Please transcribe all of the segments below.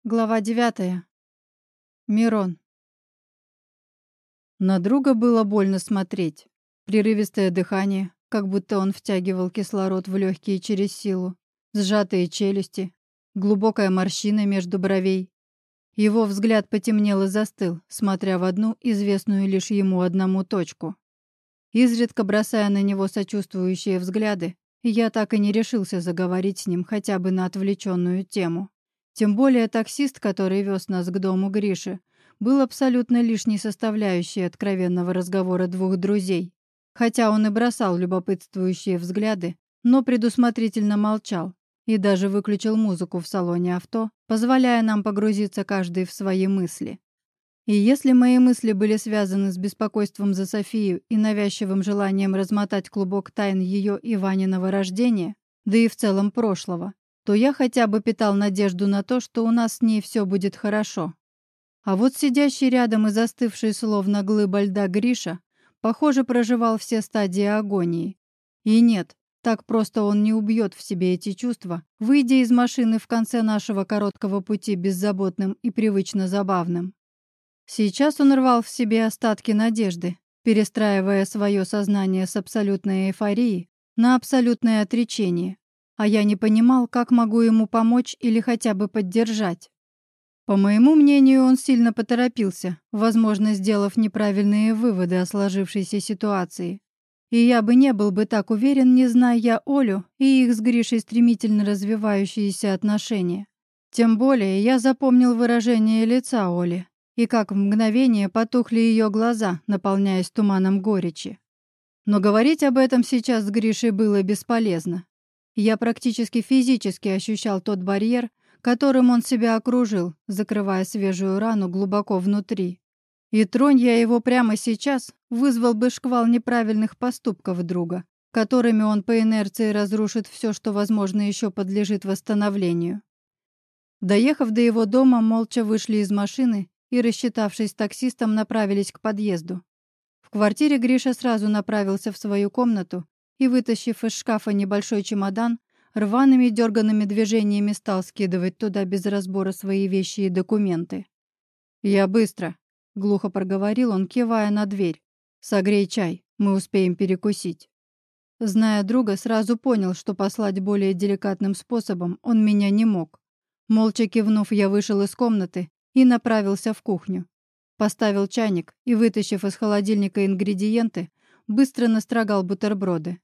Глава 9. Мирон. На друга было больно смотреть. Прерывистое дыхание, как будто он втягивал кислород в легкие через силу, сжатые челюсти, глубокая морщина между бровей. Его взгляд потемнел и застыл, смотря в одну, известную лишь ему одному точку. Изредка бросая на него сочувствующие взгляды, я так и не решился заговорить с ним хотя бы на отвлеченную тему. Тем более таксист, который вез нас к дому Гриши, был абсолютно лишней составляющей откровенного разговора двух друзей. Хотя он и бросал любопытствующие взгляды, но предусмотрительно молчал и даже выключил музыку в салоне авто, позволяя нам погрузиться каждый в свои мысли. И если мои мысли были связаны с беспокойством за Софию и навязчивым желанием размотать клубок тайн ее и Ваниного рождения, да и в целом прошлого, то я хотя бы питал надежду на то, что у нас с ней все будет хорошо. А вот сидящий рядом и застывший словно глыба льда Гриша, похоже, проживал все стадии агонии. И нет, так просто он не убьет в себе эти чувства, выйдя из машины в конце нашего короткого пути беззаботным и привычно забавным. Сейчас он рвал в себе остатки надежды, перестраивая свое сознание с абсолютной эйфории на абсолютное отречение. А я не понимал, как могу ему помочь или хотя бы поддержать. По моему мнению, он сильно поторопился, возможно, сделав неправильные выводы о сложившейся ситуации. И я бы не был бы так уверен, не зная я Олю и их с Гришей стремительно развивающиеся отношения. Тем более я запомнил выражение лица Оли, и как в мгновение потухли ее глаза, наполняясь туманом горечи. Но говорить об этом сейчас с Гришей было бесполезно. Я практически физически ощущал тот барьер, которым он себя окружил, закрывая свежую рану глубоко внутри. И тронь я его прямо сейчас, вызвал бы шквал неправильных поступков друга, которыми он по инерции разрушит все, что, возможно, еще подлежит восстановлению. Доехав до его дома, молча вышли из машины и, рассчитавшись с таксистом, направились к подъезду. В квартире Гриша сразу направился в свою комнату и, вытащив из шкафа небольшой чемодан, рваными дерганными движениями стал скидывать туда без разбора свои вещи и документы. «Я быстро», — глухо проговорил он, кивая на дверь. «Согрей чай, мы успеем перекусить». Зная друга, сразу понял, что послать более деликатным способом он меня не мог. Молча кивнув, я вышел из комнаты и направился в кухню. Поставил чайник и, вытащив из холодильника ингредиенты, быстро настрогал бутерброды.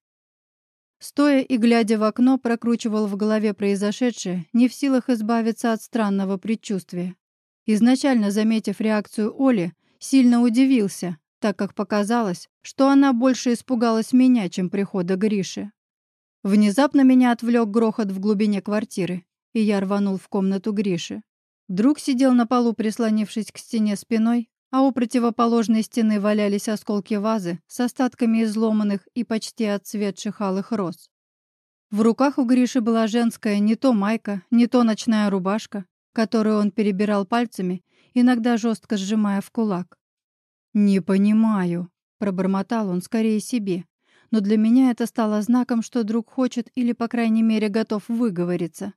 Стоя и глядя в окно, прокручивал в голове произошедшее, не в силах избавиться от странного предчувствия. Изначально, заметив реакцию Оли, сильно удивился, так как показалось, что она больше испугалась меня, чем прихода Гриши. Внезапно меня отвлек грохот в глубине квартиры, и я рванул в комнату Гриши. Друг сидел на полу, прислонившись к стене спиной, а у противоположной стены валялись осколки вазы с остатками изломанных и почти отцветших алых роз. В руках у Гриши была женская не то майка, не то ночная рубашка, которую он перебирал пальцами, иногда жестко сжимая в кулак. «Не понимаю», — пробормотал он скорее себе, но для меня это стало знаком, что друг хочет или, по крайней мере, готов выговориться.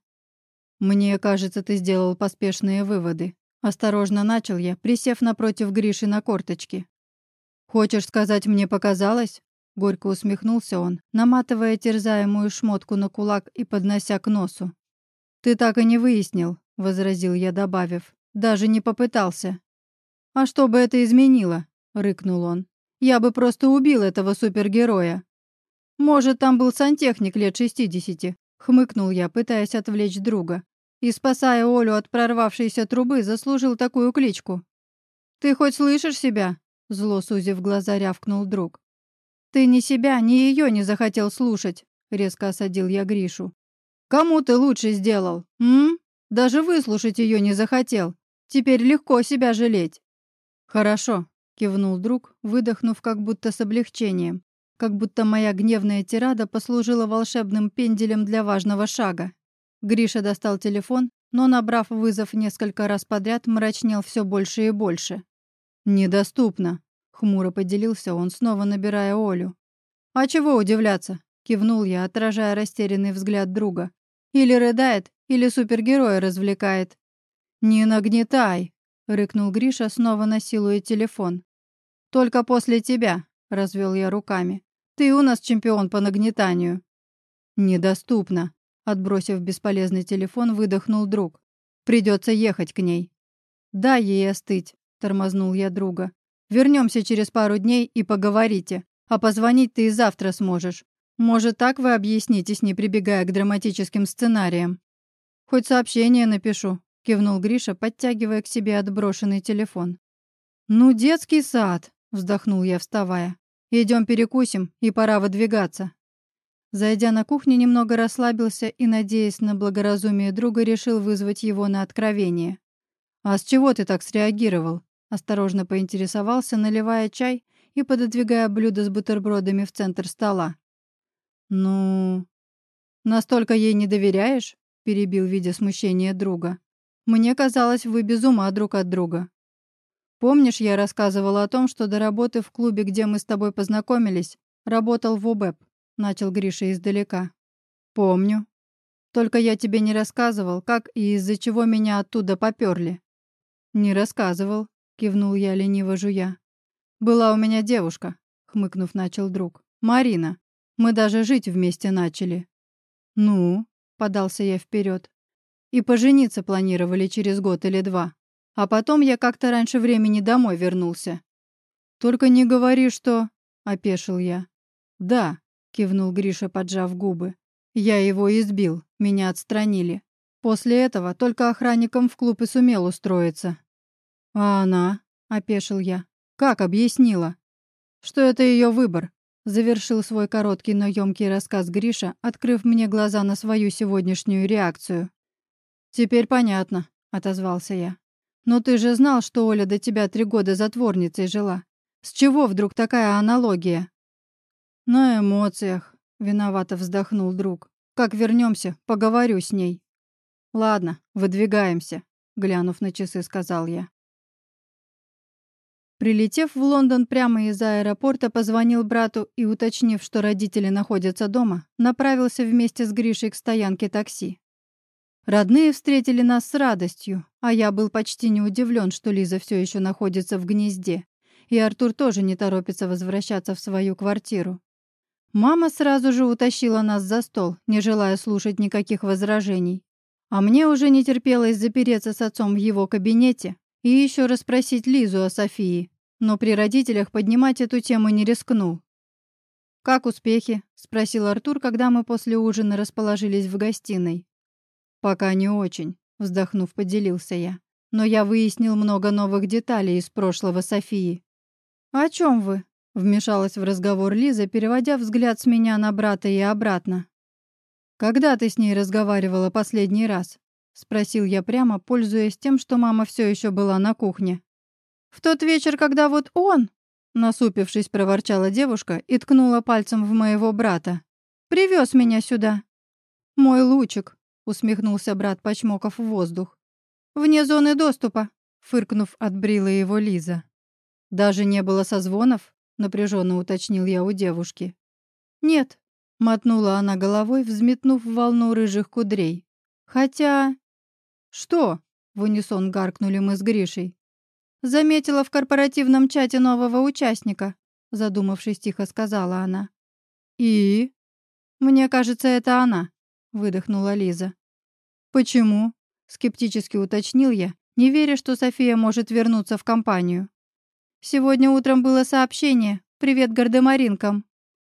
«Мне кажется, ты сделал поспешные выводы». Осторожно начал я, присев напротив Гриши на корточки. «Хочешь сказать, мне показалось?» Горько усмехнулся он, наматывая терзаемую шмотку на кулак и поднося к носу. «Ты так и не выяснил», — возразил я, добавив. «Даже не попытался». «А что бы это изменило?» — рыкнул он. «Я бы просто убил этого супергероя». «Может, там был сантехник лет 60, хмыкнул я, пытаясь отвлечь друга. И, спасая Олю от прорвавшейся трубы, заслужил такую кличку. «Ты хоть слышишь себя?» — зло сузив глаза, рявкнул друг. «Ты ни себя, ни ее не захотел слушать», — резко осадил я Гришу. «Кому ты лучше сделал, м? Даже выслушать ее не захотел. Теперь легко себя жалеть». «Хорошо», — кивнул друг, выдохнув как будто с облегчением, как будто моя гневная тирада послужила волшебным пенделем для важного шага. Гриша достал телефон, но, набрав вызов несколько раз подряд, мрачнел все больше и больше. «Недоступно», — хмуро поделился он, снова набирая Олю. «А чего удивляться?» — кивнул я, отражая растерянный взгляд друга. «Или рыдает, или супергероя развлекает». «Не нагнетай!» — рыкнул Гриша, снова насилуя телефон. «Только после тебя!» — развел я руками. «Ты у нас чемпион по нагнетанию!» «Недоступно!» — отбросив бесполезный телефон, выдохнул друг. «Придется ехать к ней!» «Дай ей остыть!» — тормознул я друга. «Вернемся через пару дней и поговорите, а позвонить ты и завтра сможешь. Может, так вы объяснитесь, не прибегая к драматическим сценариям?» «Хоть сообщение напишу», — кивнул Гриша, подтягивая к себе отброшенный телефон. «Ну, детский сад», — вздохнул я, вставая. «Идем перекусим, и пора выдвигаться». Зайдя на кухню, немного расслабился и, надеясь на благоразумие друга, решил вызвать его на откровение. «А с чего ты так среагировал?» — осторожно поинтересовался, наливая чай и пододвигая блюдо с бутербродами в центр стола. «Ну...» «Настолько ей не доверяешь?» — перебил, видя смущение друга. «Мне казалось, вы без ума друг от друга. Помнишь, я рассказывала о том, что до работы в клубе, где мы с тобой познакомились, работал в УБЭП?» — начал Гриша издалека. «Помню. Только я тебе не рассказывал, как и из-за чего меня оттуда попёрли». «Не рассказывал», — кивнул я, лениво жуя. «Была у меня девушка», — хмыкнув, начал друг. «Марина. Мы даже жить вместе начали». «Ну?» — подался я вперед. «И пожениться планировали через год или два. А потом я как-то раньше времени домой вернулся». «Только не говори, что...» — опешил я. «Да», — кивнул Гриша, поджав губы. «Я его избил, меня отстранили. После этого только охранником в клуб и сумел устроиться». «А она?» — опешил я. «Как объяснила?» «Что это ее выбор», — завершил свой короткий, но ёмкий рассказ Гриша, открыв мне глаза на свою сегодняшнюю реакцию. «Теперь понятно», — отозвался я. «Но ты же знал, что Оля до тебя 3 года затворницей жила. С чего вдруг такая аналогия?» «На эмоциях», — виновато вздохнул друг. «Как вернемся, поговорю с ней». «Ладно, выдвигаемся», — глянув на часы, сказал я. Прилетев в Лондон прямо из аэропорта, позвонил брату и, уточнив, что родители находятся дома, направился вместе с Гришей к стоянке такси. Родные встретили нас с радостью, а я был почти не удивлен, что Лиза все еще находится в гнезде, и Артур тоже не торопится возвращаться в свою квартиру. Мама сразу же утащила нас за стол, не желая слушать никаких возражений. А мне уже не терпелось запереться с отцом в его кабинете и еще расспросить Лизу о Софии, но при родителях поднимать эту тему не рискнул. «Как успехи?» — спросил Артур, когда мы после ужина расположились в гостиной. «Пока не очень», — вздохнув, поделился я. «Но я выяснил много новых деталей из прошлого Софии». «О чем вы?» — вмешалась в разговор Лиза, переводя взгляд с меня на брата и обратно. «Когда ты с ней разговаривала последний раз?» — спросил я прямо, пользуясь тем, что мама все еще была на кухне. «В тот вечер, когда вот он...» — насупившись, проворчала девушка и ткнула пальцем в моего брата. «Привез меня сюда». «Мой лучик», — усмехнулся брат, почмокав в воздух. «Вне зоны доступа», — фыркнув, отбрила его Лиза. «Даже не было созвонов?» — напряженно уточнил я у девушки. «Нет», — мотнула она головой, взметнув волну рыжих кудрей. «Хотя...» «Что?» — в унисон гаркнули мы с Гришей. «Заметила в корпоративном чате нового участника», — задумавшись, тихо сказала она. «И?» «Мне кажется, это она», — выдохнула Лиза. «Почему?» — скептически уточнил я, не веря, что София может вернуться в компанию. «Сегодня утром было сообщение. Привет гардемаринкам».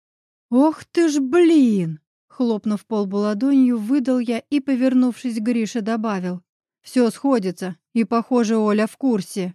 «Ох ты ж блин!» — хлопнув полбу ладонью, выдал я и, повернувшись к Грише, добавил. «Все сходится, и, похоже, Оля в курсе».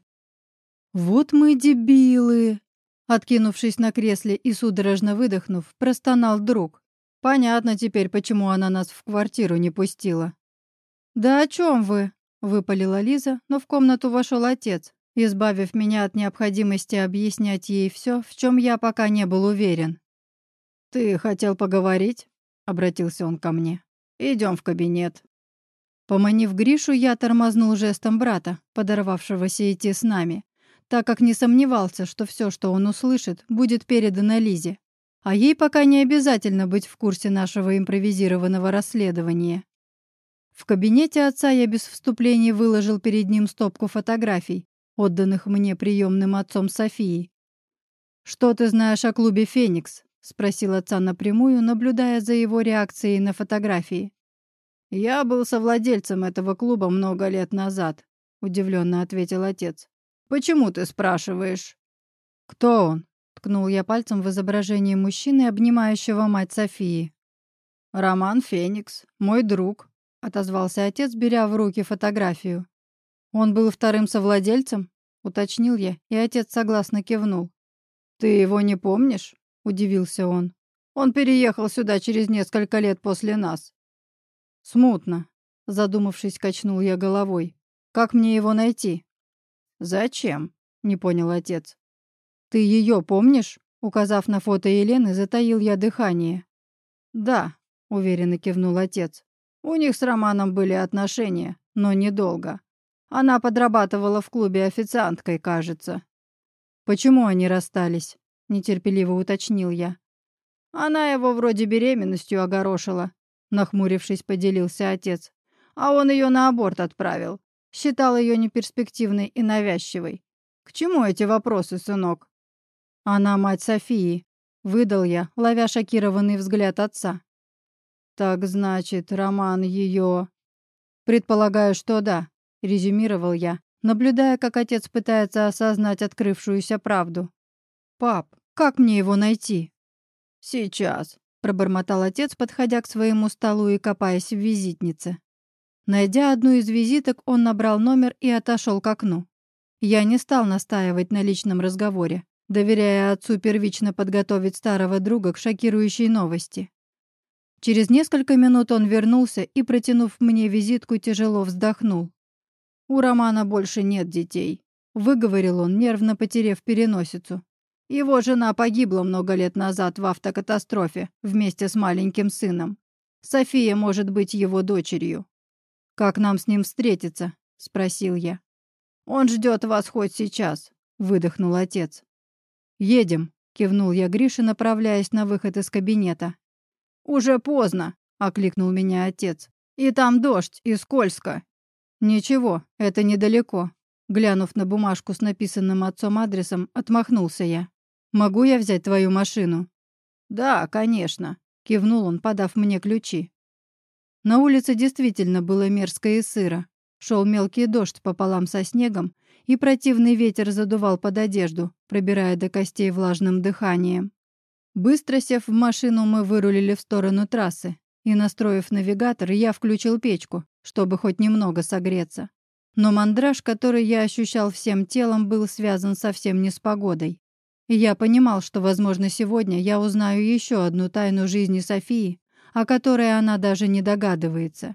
«Вот мы дебилы!» Откинувшись на кресле и судорожно выдохнув, простонал друг. «Понятно теперь, почему она нас в квартиру не пустила». «Да о чем вы?» — выпалила Лиза, но в комнату вошел отец, избавив меня от необходимости объяснять ей все, в чем я пока не был уверен. «Ты хотел поговорить?» — обратился он ко мне. «Идем в кабинет». Поманив Гришу, я тормознул жестом брата, подорвавшегося идти с нами, так как не сомневался, что все, что он услышит, будет передано Лизе. А ей пока не обязательно быть в курсе нашего импровизированного расследования. В кабинете отца я без вступлений выложил перед ним стопку фотографий, отданных мне приемным отцом Софии. «Что ты знаешь о клубе «Феникс»?» — спросил отца напрямую, наблюдая за его реакцией на фотографии. «Я был совладельцем этого клуба много лет назад», — удивленно ответил отец. «Почему ты спрашиваешь?» «Кто он?» — ткнул я пальцем в изображение мужчины, обнимающего мать Софии. «Роман Феникс, мой друг», — отозвался отец, беря в руки фотографию. «Он был вторым совладельцем?» — уточнил я, и отец согласно кивнул. «Ты его не помнишь?» — удивился он. «Он переехал сюда через несколько лет после нас». «Смутно», — задумавшись, качнул я головой. «Как мне его найти?» «Зачем?» — не понял отец. «Ты ее помнишь?» — указав на фото Елены, затаил я дыхание. «Да», — уверенно кивнул отец. «У них с Романом были отношения, но недолго. Она подрабатывала в клубе официанткой, кажется». «Почему они расстались?» — нетерпеливо уточнил я. «Она его вроде беременностью огорошила», — нахмурившись, поделился отец. «А он ее на аборт отправил. Считал ее неперспективной и навязчивой. К чему эти вопросы, сынок?» «Она мать Софии», — выдал я, ловя шокированный взгляд отца. «Так значит, Роман ее...» «Предполагаю, что да», — резюмировал я, наблюдая, как отец пытается осознать открывшуюся правду. «Пап, как мне его найти?» «Сейчас», — пробормотал отец, подходя к своему столу и копаясь в визитнице. Найдя одну из визиток, он набрал номер и отошел к окну. Я не стал настаивать на личном разговоре, доверяя отцу первично подготовить старого друга к шокирующей новости. Через несколько минут он вернулся и, протянув мне визитку, тяжело вздохнул. «У Романа больше нет детей», — выговорил он, нервно потеряв переносицу. «Его жена погибла много лет назад в автокатастрофе вместе с маленьким сыном. София может быть его дочерью». «Как нам с ним встретиться?» — спросил я. «Он ждет вас хоть сейчас», — выдохнул отец. «Едем», — кивнул я Грише, направляясь на выход из кабинета. «Уже поздно», — окликнул меня отец. «И там дождь, и скользко». «Ничего, это недалеко», — глянув на бумажку с написанным отцом адресом, отмахнулся я. «Могу я взять твою машину?» «Да, конечно», — кивнул он, подав мне ключи. На улице действительно было мерзко и сыро. Шел мелкий дождь пополам со снегом, и противный ветер задувал под одежду, пробирая до костей влажным дыханием. Быстро сев в машину, мы вырулили в сторону трассы, и, настроив навигатор, я включил печку, чтобы хоть немного согреться. Но мандраж, который я ощущал всем телом, был связан совсем не с погодой. И я понимал, что, возможно, сегодня я узнаю еще одну тайну жизни Софии, о которой она даже не догадывается.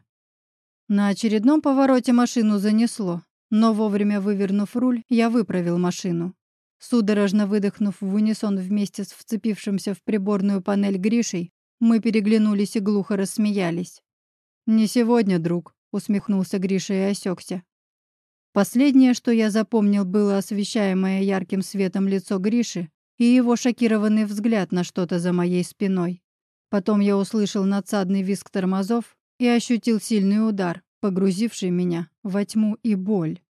На очередном повороте машину занесло, но вовремя вывернув руль, я выправил машину. Судорожно выдохнув в унисон вместе с вцепившимся в приборную панель Гришей, мы переглянулись и глухо рассмеялись. «Не сегодня, друг», — усмехнулся Гриша и осекся. Последнее, что я запомнил, было освещаемое ярким светом лицо Гриши и его шокированный взгляд на что-то за моей спиной. Потом я услышал надсадный визг тормозов и ощутил сильный удар, погрузивший меня во тьму и боль.